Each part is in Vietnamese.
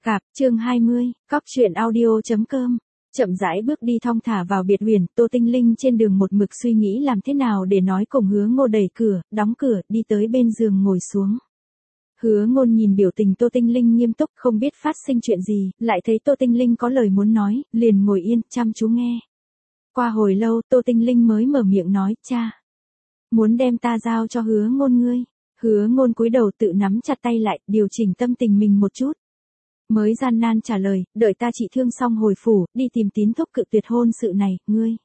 Cạp, chương 20, cóc truyện audio.com. Chậm rãi bước đi thong thả vào biệt huyền, Tô Tinh Linh trên đường một mực suy nghĩ làm thế nào để nói cùng Hứa Ngôn đẩy cửa, đóng cửa, đi tới bên giường ngồi xuống. Hứa Ngôn nhìn biểu tình Tô Tinh Linh nghiêm túc, không biết phát sinh chuyện gì, lại thấy Tô Tinh Linh có lời muốn nói, liền ngồi yên, chăm chú nghe. Qua hồi lâu, Tô Tinh Linh mới mở miệng nói, cha. Muốn đem ta giao cho Hứa Ngôn ngươi. Hứa Ngôn cúi đầu tự nắm chặt tay lại, điều chỉnh tâm tình mình một chút. Mới gian nan trả lời, đợi ta trị thương xong hồi phủ, đi tìm tín thúc cự tuyệt hôn sự này,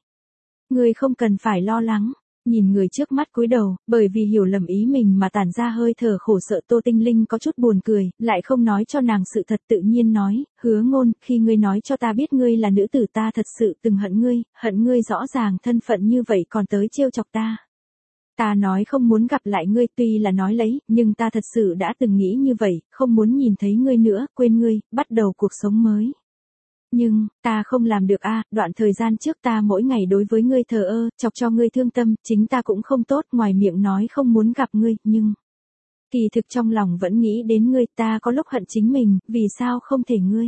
ngươi không cần phải lo lắng. Nhìn người trước mắt cúi đầu, bởi vì hiểu lầm ý mình mà tản ra hơi thở khổ sợ, Tô Tinh Linh có chút buồn cười, lại không nói cho nàng sự thật, tự nhiên nói, Hứa Ngôn, khi ngươi nói cho ta biết ngươi là nữ tử ta thật sự từng hận ngươi rõ ràng thân phận như vậy còn tới trêu chọc ta. Ta nói không muốn gặp lại ngươi, tuy là nói lấy, nhưng ta thật sự đã từng nghĩ như vậy, không muốn nhìn thấy ngươi nữa, quên ngươi, bắt đầu cuộc sống mới. Nhưng, ta không làm được a, đoạn thời gian trước ta mỗi ngày đối với ngươi thờ ơ, chọc cho ngươi thương tâm, chính ta cũng không tốt, ngoài miệng nói không muốn gặp ngươi, nhưng kỳ thực trong lòng vẫn nghĩ đến ngươi, ta có lúc hận chính mình, vì sao không thể ngươi.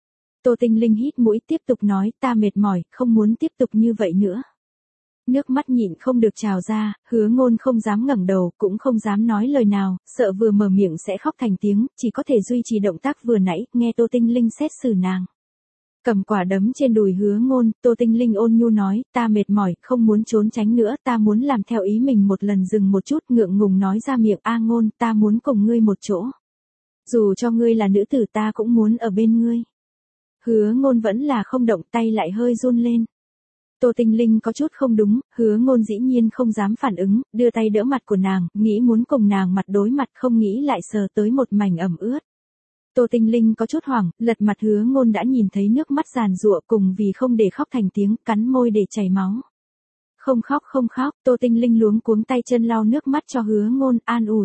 Tô Tinh Linh hít mũi tiếp tục nói, ta mệt mỏi, không muốn tiếp tục như vậy nữa. Nước mắt nhịn không được trào ra, Hứa Ngôn không dám ngẩng đầu, cũng không dám nói lời nào, sợ vừa mở miệng sẽ khóc thành tiếng, chỉ có thể duy trì động tác vừa nãy, nghe Tô Tinh Linh xét xử nàng. Cầm quả đấm trên đùi Hứa Ngôn, Tô Tinh Linh ôn nhu nói, ta mệt mỏi, không muốn trốn tránh nữa, ta muốn làm theo ý mình một lần, dừng một chút, ngượng ngùng nói ra miệng, a Ngôn, ta muốn cùng ngươi một chỗ. Dù cho ngươi là nữ tử ta cũng muốn ở bên ngươi. Hứa Ngôn vẫn là không động, tay lại hơi run lên. Tô Tinh Linh có chút không đúng, Hứa Ngôn dĩ nhiên không dám phản ứng, đưa tay đỡ mặt của nàng, nghĩ muốn cùng nàng mặt đối mặt, không nghĩ lại sờ tới một mảnh ẩm ướt. Tô Tinh Linh có chút hoảng, lật mặt Hứa Ngôn đã nhìn thấy nước mắt giàn giụa, cùng vì không để khóc thành tiếng, cắn môi để chảy máu. Không khóc, Tô Tinh Linh luống cuống tay chân lau nước mắt cho Hứa Ngôn, an ủi.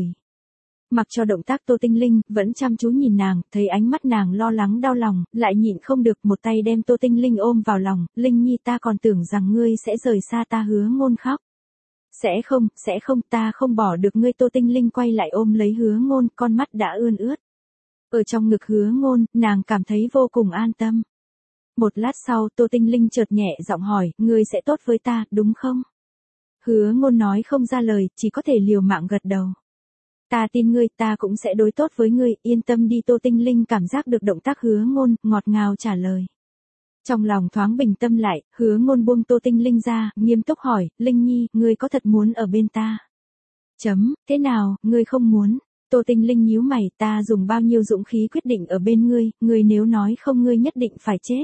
Mặc cho động tác Tô Tinh Linh, vẫn chăm chú nhìn nàng, thấy ánh mắt nàng lo lắng đau lòng, lại nhịn không được, một tay đem Tô Tinh Linh ôm vào lòng, Linh Nhi ta còn tưởng rằng ngươi sẽ rời xa ta. Hứa Ngôn khóc. Sẽ không, ta không bỏ được ngươi. Tô Tinh Linh quay lại ôm lấy Hứa Ngôn, con mắt đã ươn ướt. Ở trong ngực Hứa Ngôn, nàng cảm thấy vô cùng an tâm. Một lát sau, Tô Tinh Linh chợt nhẹ giọng hỏi, ngươi sẽ tốt với ta, đúng không? Hứa Ngôn nói không ra lời, chỉ có thể liều mạng gật đầu. Ta tin ngươi, ta cũng sẽ đối tốt với ngươi, yên tâm đi. Tô Tinh Linh cảm giác được động tác Hứa Ngôn, ngọt ngào trả lời. Trong lòng thoáng bình tâm lại, Hứa Ngôn buông Tô Tinh Linh ra, nghiêm túc hỏi, Linh Nhi, ngươi có thật muốn ở bên ta? Thế nào, ngươi không muốn? Tô Tinh Linh nhíu mày, ta dùng bao nhiêu dũng khí quyết định ở bên ngươi nếu nói không ngươi nhất định phải chết.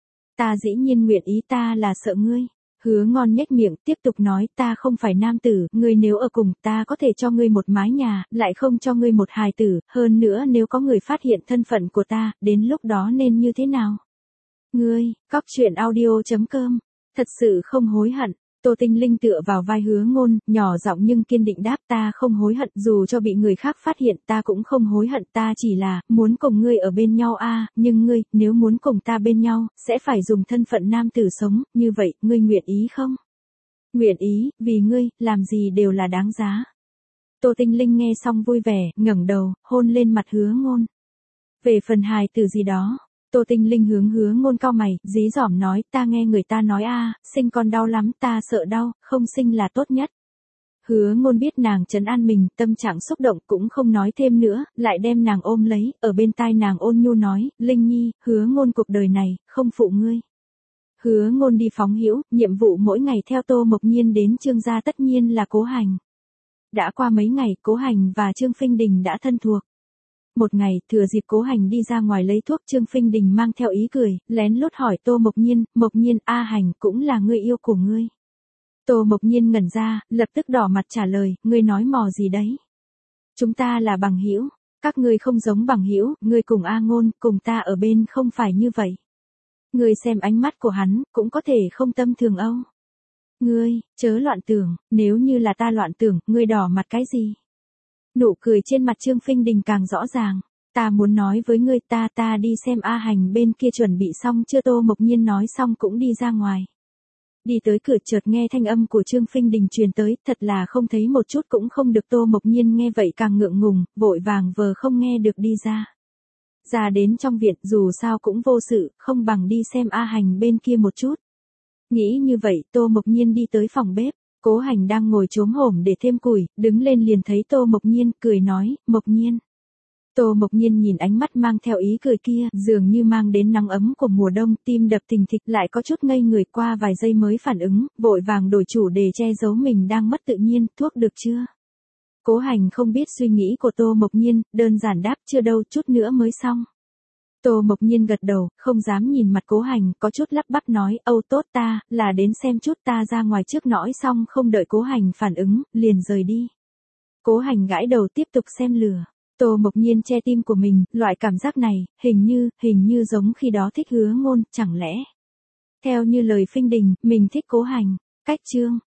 Ta dĩ nhiên nguyện ý, ta là sợ ngươi. Hứa Ngôn nhếch miệng, tiếp tục nói, ta không phải nam tử, ngươi nếu ở cùng ta có thể cho ngươi một mái nhà, lại không cho ngươi một hài tử, hơn nữa nếu có người phát hiện thân phận của ta, đến lúc đó nên như thế nào? Ngươi, cóc truyện audio.com, thật sự không hối hận. Tô Tinh Linh tựa vào vai Hứa Ngôn, nhỏ giọng nhưng kiên định đáp, ta không hối hận, dù cho bị người khác phát hiện ta cũng không hối hận, ta chỉ là muốn cùng ngươi ở bên nhau a, nhưng ngươi, nếu muốn cùng ta bên nhau, sẽ phải dùng thân phận nam tử sống, như vậy, ngươi nguyện ý không? Nguyện ý, vì ngươi, làm gì đều là đáng giá. Tô Tinh Linh nghe xong vui vẻ, ngẩng đầu, hôn lên mặt Hứa Ngôn. Về phần hài tử gì đó, Tô Tinh Linh hướng Hứa Ngôn cau mày, dí dỏm nói, ta nghe người ta nói sinh con đau lắm, ta sợ đau, không sinh là tốt nhất. Hứa Ngôn biết nàng trấn an mình, tâm trạng xúc động cũng không nói thêm nữa, lại đem nàng ôm lấy, ở bên tai nàng ôn nhu nói, Linh Nhi, Hứa Ngôn cuộc đời này, không phụ ngươi. Hứa Ngôn đi phóng hữu, nhiệm vụ mỗi ngày theo Tô Mộc Nhiên đến Trương gia tất nhiên là Cố Hành. Đã qua mấy ngày, Cố Hành và Trương Phinh Đình đã thân thuộc. Một ngày, thừa dịp Cố Hành đi ra ngoài lấy thuốc, Trương Phinh Đình mang theo ý cười, lén lút hỏi Tô Mộc Nhiên, A Hành cũng là người yêu của ngươi. Tô Mộc Nhiên ngẩn ra, lập tức đỏ mặt trả lời, ngươi nói mò gì đấy? Chúng ta là bằng hữu, các ngươi không giống bằng hữu, ngươi cùng A Ngôn, cùng ta ở bên không phải như vậy. Ngươi xem ánh mắt của hắn, cũng có thể không tâm thường âu. Ngươi, chớ loạn tưởng, nếu như là ta loạn tưởng, ngươi đỏ mặt cái gì? Nụ cười trên mặt Trương Phinh Đình càng rõ ràng. Ta muốn nói với ngươi, ta đi xem A Hành bên kia chuẩn bị xong chưa? Tô Mộc Nhiên nói xong cũng đi ra ngoài. Đi tới cửa chợt nghe thanh âm của Trương Phinh Đình truyền tới, thật là không thấy một chút cũng không được. Tô Mộc Nhiên nghe vậy càng ngượng ngùng, vội vàng vờ không nghe được đi ra. ra đến trong viện dù sao cũng vô sự, không bằng đi xem A Hành bên kia một chút. Nghĩ như vậy Tô Mộc Nhiên đi tới phòng bếp, Cố Hành đang ngồi chốm hổm để thêm củi, đứng lên liền thấy Tô Mộc Nhiên, cười nói, Mộc Nhiên. Tô Mộc Nhiên nhìn ánh mắt mang theo ý cười kia, dường như mang đến nắng ấm của mùa đông, tim đập thình thịch, lại có chút ngây người, qua vài giây mới phản ứng, vội vàng đổi chủ đề che giấu mình đang mất tự nhiên, thuốc được chưa? Cố Hành không biết suy nghĩ của Tô Mộc Nhiên, đơn giản đáp chưa đâu, chút nữa mới xong. Tô Mộc Nhiên gật đầu, không dám nhìn mặt Cố Hành, có chút lắp bắp nói, Âu tốt ta, là đến xem chút, ta ra ngoài trước nói xong không đợi Cố Hành phản ứng, liền rời đi. Cố Hành gãi đầu tiếp tục xem lửa. Tô Mộc Nhiên che tim của mình, loại cảm giác này, hình như giống khi đó thích Hứa Ngôn, chẳng lẽ. Theo như lời phinh đình, mình thích Cố Hành. Cách chương.